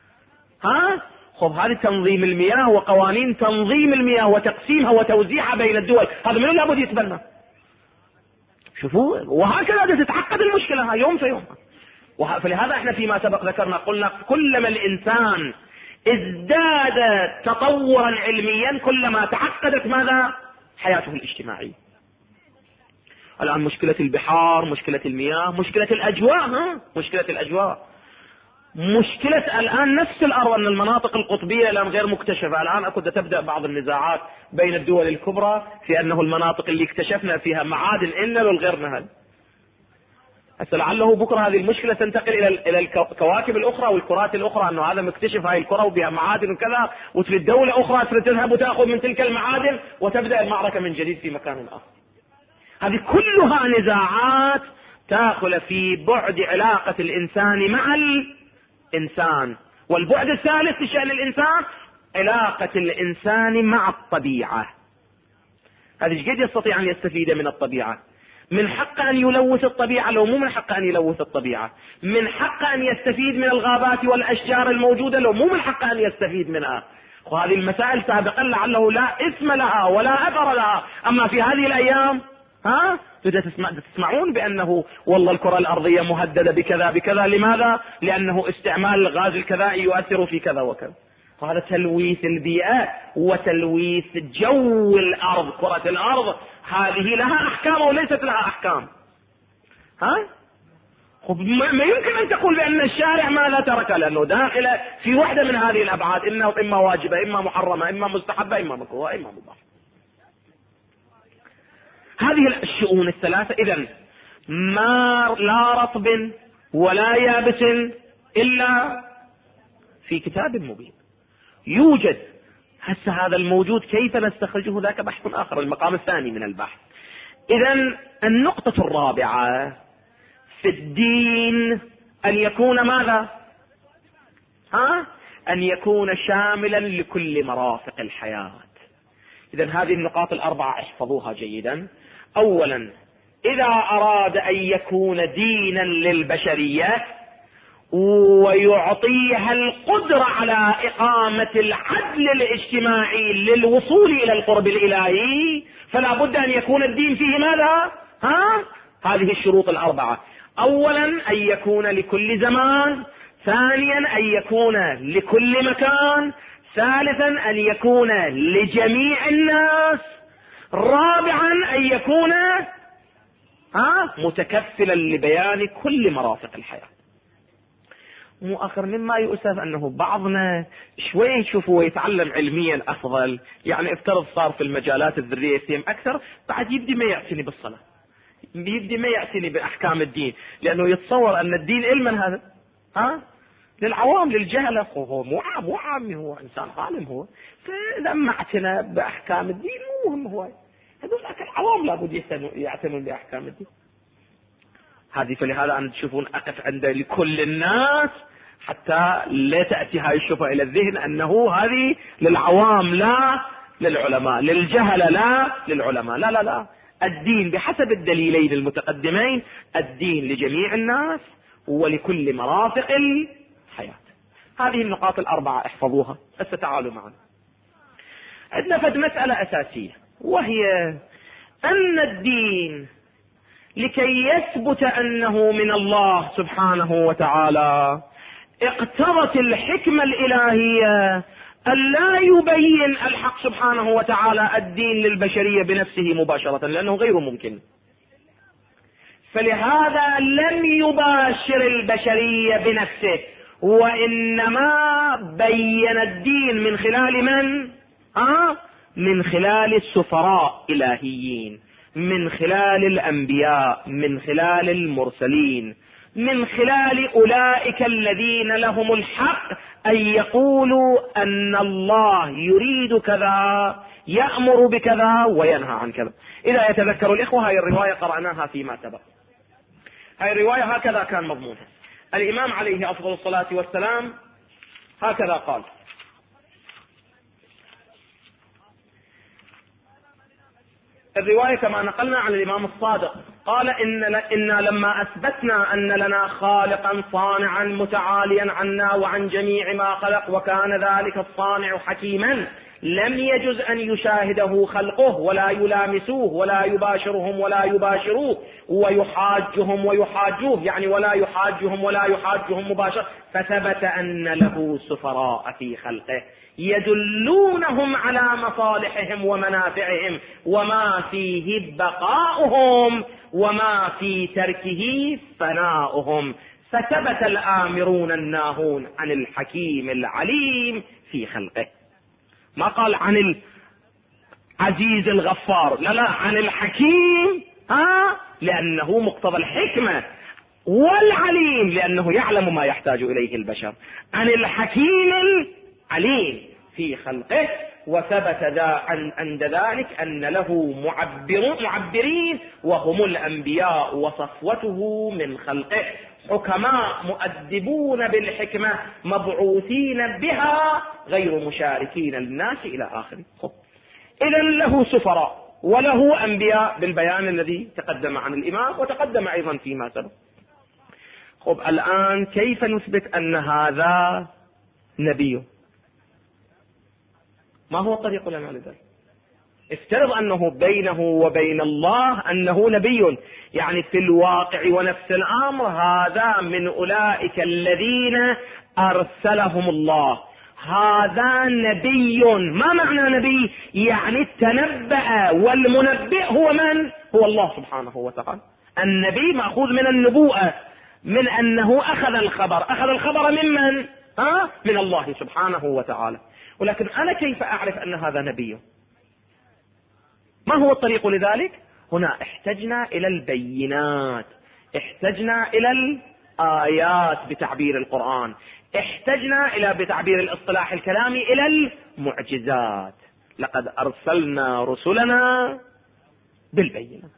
خب هذه تنظيم المياه وقوانين تنظيم المياه وتقسيمها وتوزيعها بين الدول، هذا من لابد يتبنى. شوفوا، وهكذا تتعقد المشكلة يوم في يوم. فلهذا احنا فيما سبق ذكرنا قلنا كلما الإنسان ازداد تطورا علميا كلما تعقدت ماذا؟ حياته الاجتماعية. الآن مشكلة البحار، مشكلة المياه، مشكلة الأجواء، مشكلة الأجواء، مشكلة الآن نفس الأرض أن المناطق القطبية الآن غير مكتشفة. الآن أكو تبدأ بعض النزاعات بين الدول الكبرى في أنه المناطق اللي اكتشفنا فيها معادن إلا والغير نهل. هسه لعله بكرة هذه المشكلة تنتقل إلى الكواكب الأخرى والكرات الأخرى، أنه هذا مكتشف هاي الكرة وبها معادن وكذا، وتريد دولة أخرى تريد تذهب وتأخذ من تلك المعادن وتبدأ المعركة من جديد في مكان آخر. هذه كلها نزاعات تأخذ في بعد علاقة الإنسان مع الإنسان. والبعد الثالث في شأن الإنسان علاقة الإنسان مع الطبيعة. هذا قد يستطيع أن يستفيد من الطبيعة؟ من حق أن يلوث الطبيعة لو مو من حق أن يلوث الطبيعة؟ من حق أن يستفيد من الغابات والأشجار الموجودة لو مو من حق أن يستفيد منها؟ وهذه المسائل سابقا لعله لا اسم لها ولا أثر لها، أما في هذه الأيام تسمعون بأنه والله الكرة الأرضية مهددة بكذا بكذا. لماذا؟ لأنه استعمال الغاز الكذائي يؤثر في كذا وكذا. وهذا تلويث البيئة وتلويث جو الأرض، كرة الأرض هذه لها أحكام وليست لها أحكام. ما يمكن أن تقول بأن الشارع ما لا ترك، لأنه داخل في واحدة من هذه الأبعاد، إنه إما واجبة إما محرمة إما مستحبة إما مكروهة إما مباح. هذه الشؤون الثلاثة إذن ما لا رطب ولا يابس إلا في كتاب مبين يوجد. هسه هذا الموجود كيف نستخرجه ذاك بحث آخر، المقام الثاني من البحث. إذن النقطة الرابعة في الدين أن يكون ماذا؟ أن يكون شاملا لكل مرافق الحياة. إذن هذه النقاط الأربعة احفظوها جيدا. أولا، إذا أراد أن يكون دينا للبشرية ويعطيها القدرة على إقامة العدل الاجتماعي للوصول إلى القرب الإلهي، فلا بد أن يكون الدين فيه ماذا؟ هذه الشروط الأربعة. أولا أن يكون لكل زمان، ثانيا أن يكون لكل مكان، ثالثا أن يكون لجميع الناس، رابعا أن يكون متكفلا لبيان كل مرافق الحياة. مو آخر مما يؤسف أنه بعضنا شوي يشوفه ويتعلم علميا أفضل، يعني افترض صار في المجالات الذرية يتم أكثر، بعد يبدي ما يعتني بالصلاة، يبدي ما يعتني بأحكام الدين، لأنه يتصور أن الدين علما هذا للعوام للجهلة. هو مو عام، هو إنسان عالم هو، فإذا ما اعتنى بأحكام الدين مو مهم هو. هذول العوام لابد يعتنون بأحكام الدين هذه. فلهذا أن تشوفون أقف عند لكل الناس حتى لا تأتي هاي الشبهة إلى الذهن أنه هذه للعوام لا للعلماء، للجهلة لا للعلماء. لا لا لا، الدين بحسب الدليلين المتقدمين الدين لجميع الناس ولكل مرافق الحياة. هذه النقاط الأربعة احفظوها. بس تعالوا معنا، عندنا فد مسألة أساسية، وهي أن الدين لكي يثبت أنه من الله سبحانه وتعالى اقتضت الحكمة الإلهية أن لا يبين الحق سبحانه وتعالى الدين للبشرية بنفسه مباشرة، لأنه غير ممكن. فلهذا لم يباشر البشرية بنفسه، وإنما بين الدين من خلال من؟ من خلال السفراء إلهيين، من خلال الأنبياء، من خلال المرسلين، من خلال أولئك الذين لهم الحق أن يقولوا أن الله يريد كذا، يأمر بكذا وينهى عن كذا. إذا يتذكر الإخوة هاي الرواية قرأناها فيما سبق. هاي الرواية هكذا كان مضمونها. الإمام عليه أفضل الصلاة والسلام هكذا قال: الرواية كما نقلنا عن الإمام الصادق قال: إنا لما أثبتنا أن لنا خالقا صانعا متعاليا عنا وعن جميع ما خلق، وكان ذلك الصانع حكيما، لم يجز أن يشاهده خلقه ولا يلامسوه ولا يباشرهم ولا يباشروه ويحاجهم ويحاجوه، يعني ولا يحاجهم ولا يحاجهم مباشرة. فثبت أن له سفراء في خلقه يدلونهم على مصالحهم ومنافعهم وما فيه بقاؤهم وما في تركه فناؤهم. فثبت الآمرون الناهون عن الحكيم العليم في خلقه. ما قال عن العزيز الغفار، لا عن الحكيم، لأنه مقتضى الحكمة، والعليم لأنه يعلم ما يحتاج إليه البشر. عن الحكيم العليم في خلقه. وثبت عند ذلك أن له معبرين وهم الأنبياء وصفوته من خلقه، حكماء مؤدبون بالحكمة مبعوثين بها غير مشاركين للناس إلى آخره. إذن له سفراء وله أنبياء بالبيان الذي تقدم عن الإمام وتقدم أيضا فيما سبق. الآن كيف نثبت أن هذا نبي؟ ما هو الطريق لنا لذلك؟ افترض أنه بينه وبين الله أنه نبي، يعني في الواقع ونفس الأمر هذا من أولئك الذين أرسلهم الله، هذا نبي. ما معنى نبي؟ يعني التنبأ، والمنبئ هو من؟ هو الله سبحانه وتعالى. النبي مأخوذ من النبوءة، من أنه أخذ الخبر ممن؟ من الله سبحانه وتعالى. ولكن أنا كيف أعرف أن هذا نبي؟ ما هو الطريق لذلك؟ هنا احتجنا إلى البينات، احتجنا إلى الآيات بتعبير القرآن، احتجنا إلى بتعبير الاصطلاح الكلامي إلى المعجزات. لقد أرسلنا رسلنا بالبينات.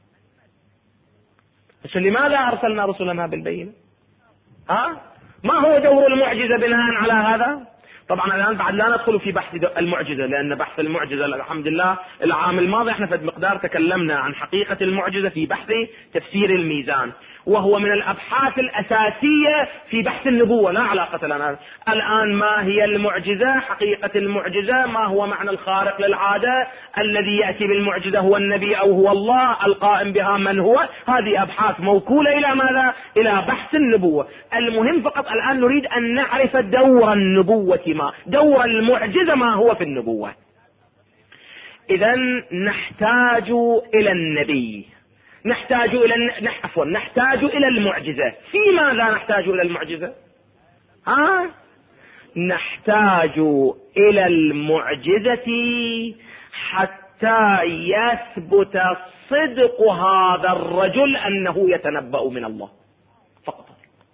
بس لماذا أرسلنا رسلنا بالبينات؟ ما هو دور المعجزة بناء على هذا؟ طبعا الآن بعد لا ندخل في بحث المعجزة، لأن بحث المعجزة الحمد لله العام الماضي احنا في مقدار تكلمنا عن حقيقة المعجزة في بحث تفسير الميزان، وهو من الأبحاث الأساسية في بحث النبوة، لا علاقة لنا. الآن ما هي المعجزة؟ حقيقة المعجزة، ما هو معنى الخارق للعادة؟ الذي يأتي بالمعجزة هو النبي أو هو الله؟ القائم بها من هو؟ هذه أبحاث موكولة إلى ماذا؟ إلى بحث النبوة. المهم فقط الآن نريد أن نعرف دور النبوة، دور المعجزة ما هو في النبوة. إذن نحتاج إلى النبي، نحتاج إلى المعجزة. في ماذا نحتاج إلى المعجزة؟ نحتاج إلى المعجزة حتى يثبت صدق هذا الرجل أنه يتنبأ من الله فقط.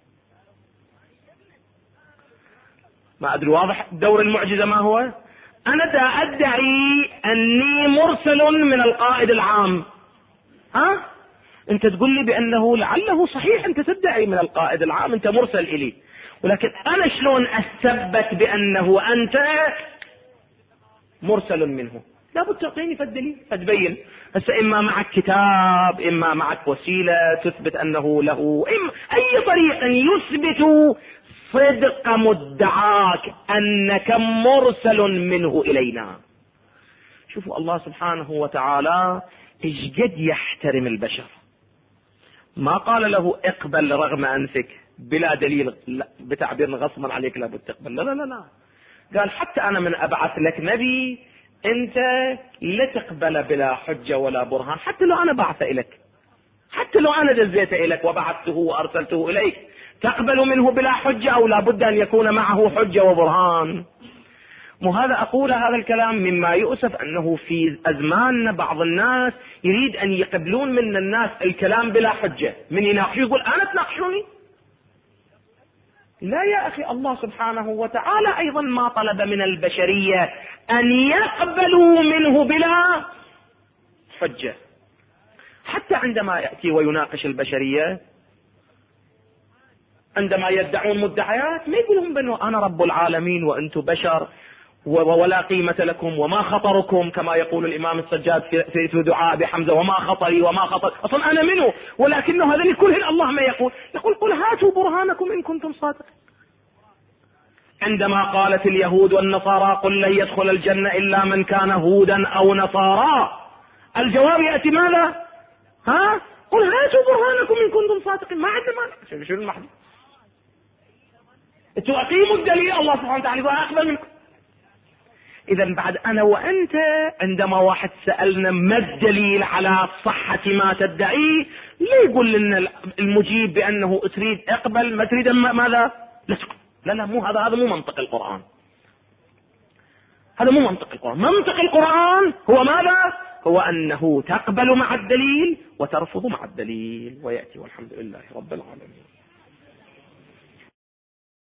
ما أدري واضح دور المعجزة ما هو؟ أنا أدعي أني مرسل من القائد العام، أنت تقول لي بأنه لعله صحيح، أنت تدعي من القائد العام، أنت مرسل إلي، ولكن أنا شلون أثبت بأنه أنت مرسل منه؟ لابد تعطيني فالدليل فتبين. هسه إما معك كتاب، إما معك وسيلة تثبت أنه له، أي طريق يثبت صدق مدعاك أنك مرسل منه إلينا. شوفوا الله سبحانه وتعالى إيش قد يحترم البشر. ما قال له اقبل رغم أنفك بلا دليل، بتعبير غصبا عليك لابد تقبل، لا لا لا، قال حتى أنا من أبعث لك نبي أنت لا تقبل بلا حجة ولا برهان، حتى لو أنا بعث إليك، حتى لو أنا جزيت إليك وبعثته وأرسلته إليك، تقبل منه بلا حجة أو لابد أن يكون معه حجة وبرهان؟ وهذا أقول هذا الكلام مما يؤسف أنه في أزماننا بعض الناس يريد أن يقبلون من الناس الكلام بلا حجة، من يناقش يقول أنا تناقشوني. لا يا أخي، الله سبحانه وتعالى أيضا ما طلب من البشرية أن يقبلوا منه بلا حجة. حتى عندما يأتي ويناقش البشرية، عندما يدعون مدعيات، ما يقولهم بأنه أنا رب العالمين وأنتم بشر ولا قيمة لكم وما خطركم، كما يقول الإمام السجاد في دعاء بحمزة وما خطري وما خطر، أصلا أنا منه. ولكنه هذا لكل الله ما يقول قل هاتوا برهانكم إن كنتم صادقين. عندما قالت اليهود والنصارى قل لن يدخل الجنة إلا من كان هودا أو نصارى، الجواب يأتي ماذا؟ قل هاتوا برهانكم إن كنتم صادقين. ما عندنا مانع. شو المحدث؟ أقيموا الدليل، الله سبحانه وتعالى أقبل منكم. إذا بعد أنا وأنت عندما واحد سألنا ما الدليل على صحة ما تدعيه، لا يقول لنا المجيب بأنه تريد اقبل، ما تريد ماذا؟ لا مو هذا مو منطق القرآن. هذا مو منطق القرآن. منطق القرآن هو ماذا؟ هو أنه تقبل مع الدليل وترفض مع الدليل، ويأتي والحمد لله رب العالمين.